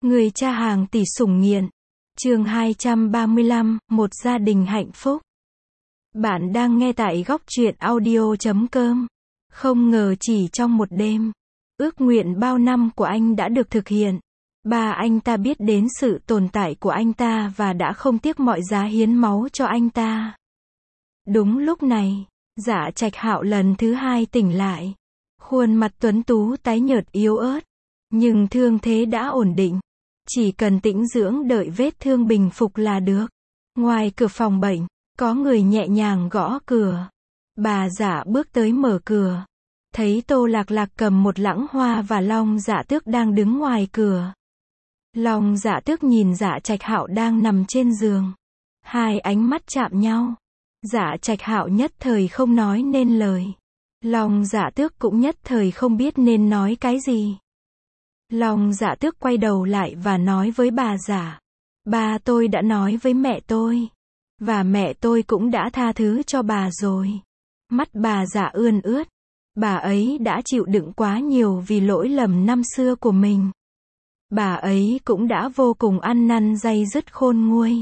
Người cha hàng tỷ sủng nghiện. Chương 235, một gia đình hạnh phúc. Bạn đang nghe tại góc truyện audio.com. Không ngờ chỉ trong một đêm, ước nguyện bao năm của anh đã được thực hiện. Ba anh ta biết đến sự tồn tại của anh ta và đã không tiếc mọi giá hiến máu cho anh ta. Đúng lúc này, Dạ Trạch Hạo lần thứ hai tỉnh lại. Khuôn mặt tuấn tú tái nhợt yếu ớt, nhưng thương thế đã ổn định. Chỉ cần tĩnh dưỡng đợi vết thương bình phục là được. Ngoài cửa phòng bệnh, có người nhẹ nhàng gõ cửa. Bà Dạ bước tới mở cửa. Thấy Tô Lạc Lạc cầm một lẵng hoa và Long Dạ Tước đang đứng ngoài cửa. Long Dạ Tước nhìn Dạ Trạch Hạo đang nằm trên giường. Hai ánh mắt chạm nhau. Dạ Trạch Hạo nhất thời không nói nên lời. Long Dạ Tước cũng nhất thời không biết nên nói cái gì. Long Dạ Tước quay đầu lại và nói với bà Dạ. Ba tôi đã nói với mẹ tôi. Và mẹ tôi cũng đã tha thứ cho bà rồi. Mắt bà Dạ ươn ướt. Bà ấy đã chịu đựng quá nhiều vì lỗi lầm năm xưa của mình. Bà ấy cũng đã vô cùng ăn năn day dứt khôn nguôi.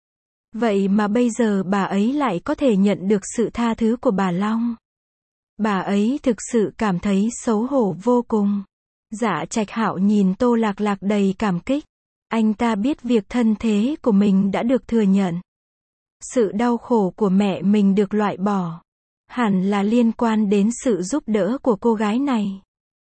Vậy mà bây giờ bà ấy lại có thể nhận được sự tha thứ của bà Long. Bà ấy thực sự cảm thấy xấu hổ vô cùng. Dạ Trạch Hạo nhìn Tô Lạc Lạc đầy cảm kích. Anh ta biết việc thân thế của mình đã được thừa nhận. Sự đau khổ của mẹ mình được loại bỏ. Hẳn là liên quan đến sự giúp đỡ của cô gái này.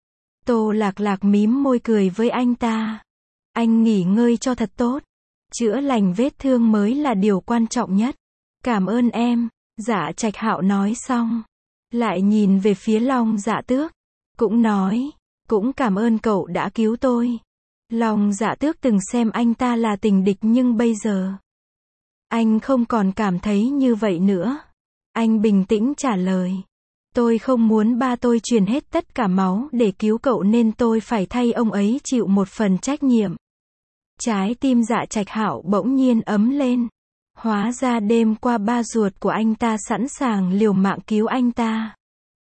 Tô Lạc Lạc mím môi cười với anh ta. Anh nghỉ ngơi cho thật tốt. Chữa lành vết thương mới là điều quan trọng nhất. Cảm ơn em, Dạ Trạch Hạo nói xong. Lại nhìn về phía Long Dạ Tước. Cũng nói, cũng cảm ơn cậu đã cứu tôi. Long Dạ Tước từng xem anh ta là tình địch nhưng bây giờ anh không còn cảm thấy như vậy nữa. Anh bình tĩnh trả lời. Tôi không muốn ba tôi truyền hết tất cả máu để cứu cậu nên tôi phải thay ông ấy chịu một phần trách nhiệm. Trái tim Dạ Trạch Hạo bỗng nhiên ấm lên. Hóa ra đêm qua ba ruột của anh ta sẵn sàng liều mạng cứu anh ta.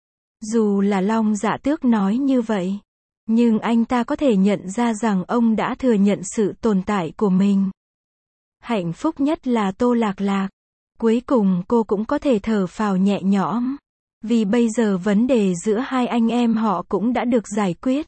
Dù là Long Dạ Tước nói như vậy, nhưng anh ta có thể nhận ra rằng ông đã thừa nhận sự tồn tại của mình. Hạnh phúc nhất là Tô Lạc Lạc. Cuối cùng cô cũng có thể thở phào nhẹ nhõm. Vì bây giờ vấn đề giữa hai anh em họ cũng đã được giải quyết.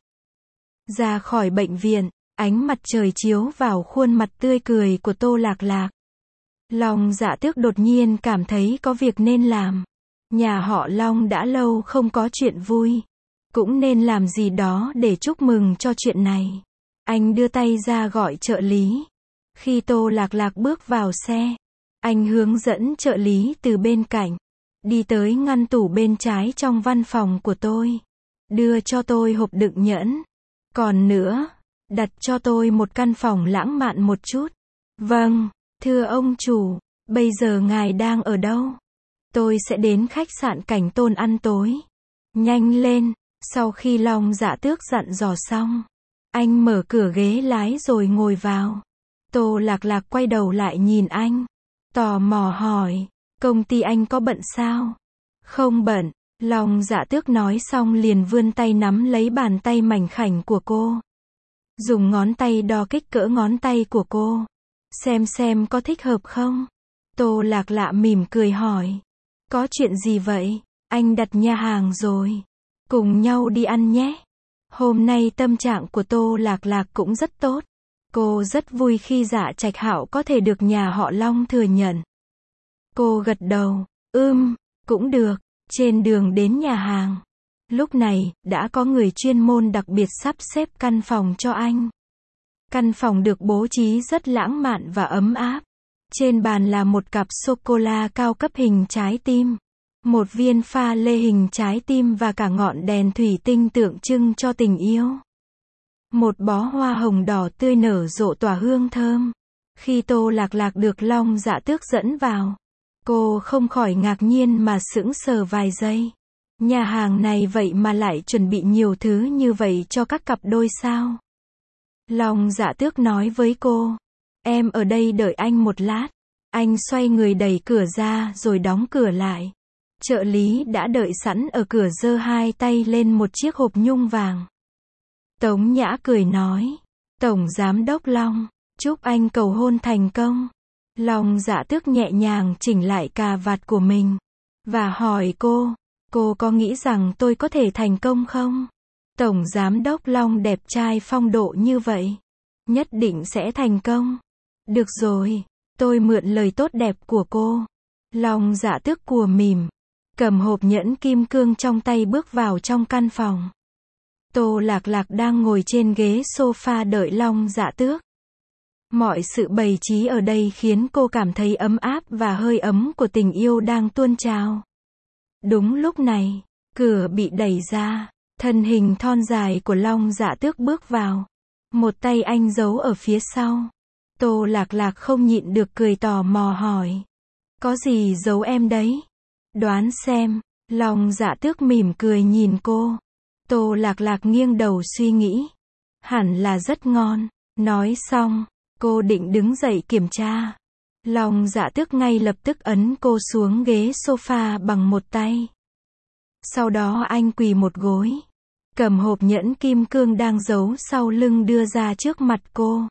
Ra khỏi bệnh viện, ánh mặt trời chiếu vào khuôn mặt tươi cười của Tô Lạc Lạc. Long Dạ Tước đột nhiên cảm thấy có việc nên làm. Nhà họ Long đã lâu không có chuyện vui. Cũng nên làm gì đó để chúc mừng cho chuyện này. Anh đưa tay ra gọi trợ lý. Khi Tô Lạc Lạc bước vào xe, anh hướng dẫn trợ lý từ bên cạnh. Đi tới ngăn tủ bên trái trong văn phòng của tôi. Đưa cho tôi hộp đựng nhẫn. Còn nữa, đặt cho tôi một căn phòng lãng mạn một chút. Vâng, thưa ông chủ, bây giờ ngài đang ở đâu? Tôi sẽ đến khách sạn Cảnh Tôn ăn tối. Nhanh lên. Sau khi Long Dạ Tước dặn dò xong, anh mở cửa ghế lái rồi ngồi vào. Tô Lạc Lạc quay đầu lại nhìn anh. Tò mò hỏi, công ty anh có bận sao? Không bận, Long Dạ Tước nói xong liền vươn tay nắm lấy bàn tay mảnh khảnh của cô. Dùng ngón tay đo kích cỡ ngón tay của cô. Xem có thích hợp không? Tô Lạc Lạc mỉm cười hỏi. Có chuyện gì vậy? Anh đặt nhà hàng rồi. Cùng nhau đi ăn nhé. Hôm nay tâm trạng của Tô Lạc Lạc cũng rất tốt. Cô rất vui khi Dạ Trạch Hạo có thể được nhà họ Long thừa nhận. Cô gật đầu. Cũng được. Trên đường đến nhà hàng, lúc này, đã có người chuyên môn đặc biệt sắp xếp căn phòng cho anh. Căn phòng được bố trí rất lãng mạn và ấm áp. Trên bàn là một cặp sô-cô-la cao cấp hình trái tim. Một viên pha lê hình trái tim và cả ngọn đèn thủy tinh tượng trưng cho tình yêu. Một bó hoa hồng đỏ tươi nở rộ tỏa hương thơm. Khi Tô Lạc Lạc được Long Dạ Tước dẫn vào, cô không khỏi ngạc nhiên mà sững sờ vài giây. Nhà hàng này vậy mà lại chuẩn bị nhiều thứ như vậy cho các cặp đôi sao? Long Dạ Tước nói với cô. Em ở đây đợi anh một lát. Anh xoay người đẩy cửa ra rồi đóng cửa lại. Trợ lý đã đợi sẵn ở cửa giơ hai tay lên một chiếc hộp nhung vàng. Tống Nhã cười nói. Tổng Giám đốc Long, chúc anh cầu hôn thành công. Long Dạ Tước nhẹ nhàng chỉnh lại cà vạt của mình, và hỏi cô có nghĩ rằng tôi có thể thành công không? Tổng Giám đốc Long đẹp trai phong độ như vậy, nhất định sẽ thành công. Được rồi, tôi mượn lời tốt đẹp của cô. Long Dạ Tước cùa mỉm, cầm hộp nhẫn kim cương trong tay bước vào trong căn phòng. Tô Lạc Lạc đang ngồi trên ghế sofa đợi Long Dạ Tước. Mọi sự bày trí ở đây khiến cô cảm thấy ấm áp và hơi ấm của tình yêu đang tuôn trào. Đúng lúc này, cửa bị đẩy ra, thân hình thon dài của Long Dạ Tước bước vào. Một tay anh giấu ở phía sau. Tô Lạc Lạc không nhịn được cười tò mò hỏi. Có gì giấu em đấy? Đoán xem. Long Dạ Tước mỉm cười nhìn cô. Tô Lạc Lạc nghiêng đầu suy nghĩ. Hẳn là rất ngon. Nói xong, cô định đứng dậy kiểm tra. Long Dạ Tước ngay lập tức ấn cô xuống ghế sofa bằng một tay. Sau đó anh quỳ một gối, cầm hộp nhẫn kim cương đang giấu sau lưng đưa ra trước mặt cô.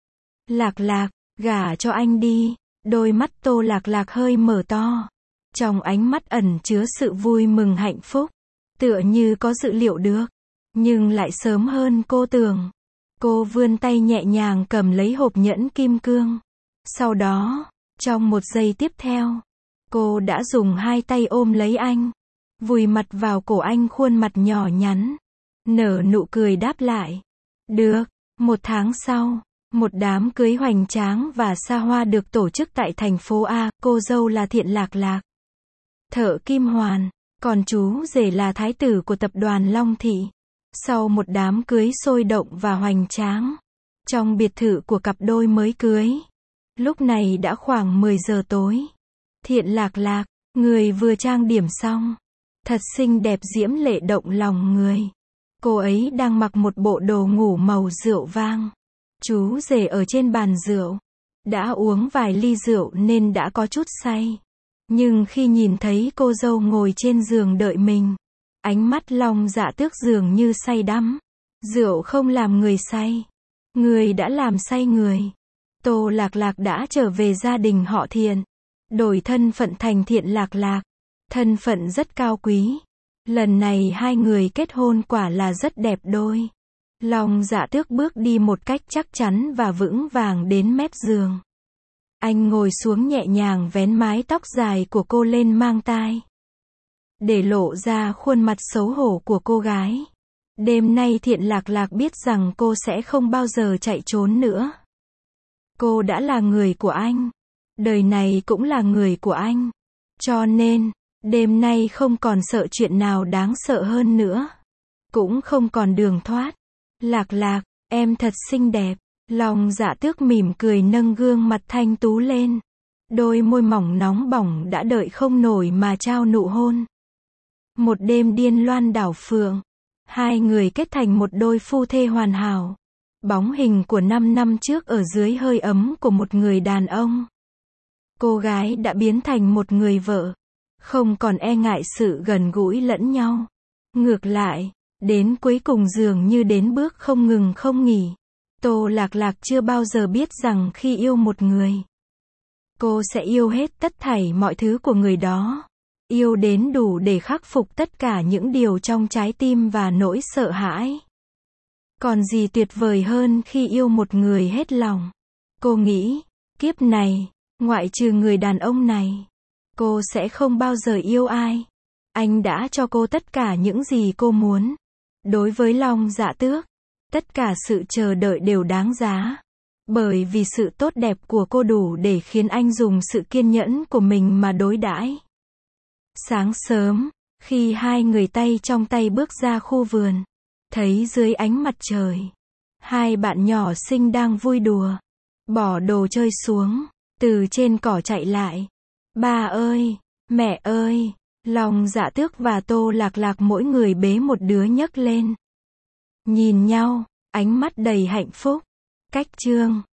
Lạc Lạc, gả cho anh đi. Đôi mắt Tô Lạc Lạc hơi mở to. Trong ánh mắt ẩn chứa sự vui mừng hạnh phúc. Tựa như có dự liệu được, nhưng lại sớm hơn cô tưởng. Cô vươn tay nhẹ nhàng cầm lấy hộp nhẫn kim cương. Sau đó, trong một giây tiếp theo, cô đã dùng hai tay ôm lấy anh, vùi mặt vào cổ anh, khuôn mặt nhỏ nhắn, nở nụ cười đáp lại. Được. Một tháng sau, một đám cưới hoành tráng và xa hoa được tổ chức tại thành phố A. Cô dâu là Thiện Lạc Lạc, Thợ Kim Hoàn, còn chú rể là thái tử của tập đoàn Long Thị. Sau một đám cưới sôi động và hoành tráng, trong biệt thự của cặp đôi mới cưới, lúc này đã khoảng 10 giờ tối. Thiện Lạc Lạc, người vừa trang điểm xong, thật xinh đẹp diễm lệ động lòng người. Cô ấy đang mặc một bộ đồ ngủ màu rượu vang. Chú rể ở trên bàn rượu, đã uống vài ly rượu nên đã có chút say. Nhưng khi nhìn thấy cô dâu ngồi trên giường đợi mình, ánh mắt Long Dạ Tước dường như say đắm. Rượu không làm người say, người đã làm say người. Tô Lạc Lạc đã trở về gia đình họ Thiện, đổi thân phận thành Thiện Lạc Lạc, thân phận rất cao quý. Lần này hai người kết hôn quả là rất đẹp đôi. Long Dạ Tước bước đi một cách chắc chắn và vững vàng đến mép giường. Anh ngồi xuống nhẹ nhàng vén mái tóc dài của cô lên mang tai, để lộ ra khuôn mặt xấu hổ của cô gái. Đêm nay Thiện Lạc Lạc biết rằng cô sẽ không bao giờ chạy trốn nữa. Cô đã là người của anh, đời này cũng là người của anh. Cho nên, đêm nay không còn sợ chuyện nào đáng sợ hơn nữa, cũng không còn đường thoát. Lạc Lạc, em thật xinh đẹp. Long Dạ Tước mỉm cười nâng gương mặt thanh tú lên. Đôi môi mỏng nóng bỏng đã đợi không nổi mà trao nụ hôn. Một đêm điên loan đảo phượng, hai người kết thành một đôi phu thê hoàn hảo. Bóng hình của 5 năm trước ở dưới hơi ấm của một người đàn ông. Cô gái đã biến thành một người vợ, không còn e ngại sự gần gũi lẫn nhau. Ngược lại, đến cuối cùng dường như đến bước không ngừng không nghỉ. Tô Lạc Lạc chưa bao giờ biết rằng khi yêu một người, cô sẽ yêu hết tất thảy mọi thứ của người đó. Yêu đến đủ để khắc phục tất cả những điều trong trái tim và nỗi sợ hãi. Còn gì tuyệt vời hơn khi yêu một người hết lòng. Cô nghĩ, kiếp này, ngoại trừ người đàn ông này, cô sẽ không bao giờ yêu ai. Anh đã cho cô tất cả những gì cô muốn. Đối với Long Dạ Tước, tất cả sự chờ đợi đều đáng giá. Bởi vì sự tốt đẹp của cô đủ để khiến anh dùng sự kiên nhẫn của mình mà đối đãi. Sáng sớm, khi hai người tay trong tay bước ra khu vườn, thấy dưới ánh mặt trời, hai bạn nhỏ xinh đang vui đùa, bỏ đồ chơi xuống, từ trên cỏ chạy lại. Ba ơi, mẹ ơi, Long Dạ Tước và Tô Lạc Lạc mỗi người bế một đứa nhấc lên. Nhìn nhau, ánh mắt đầy hạnh phúc. Cách chương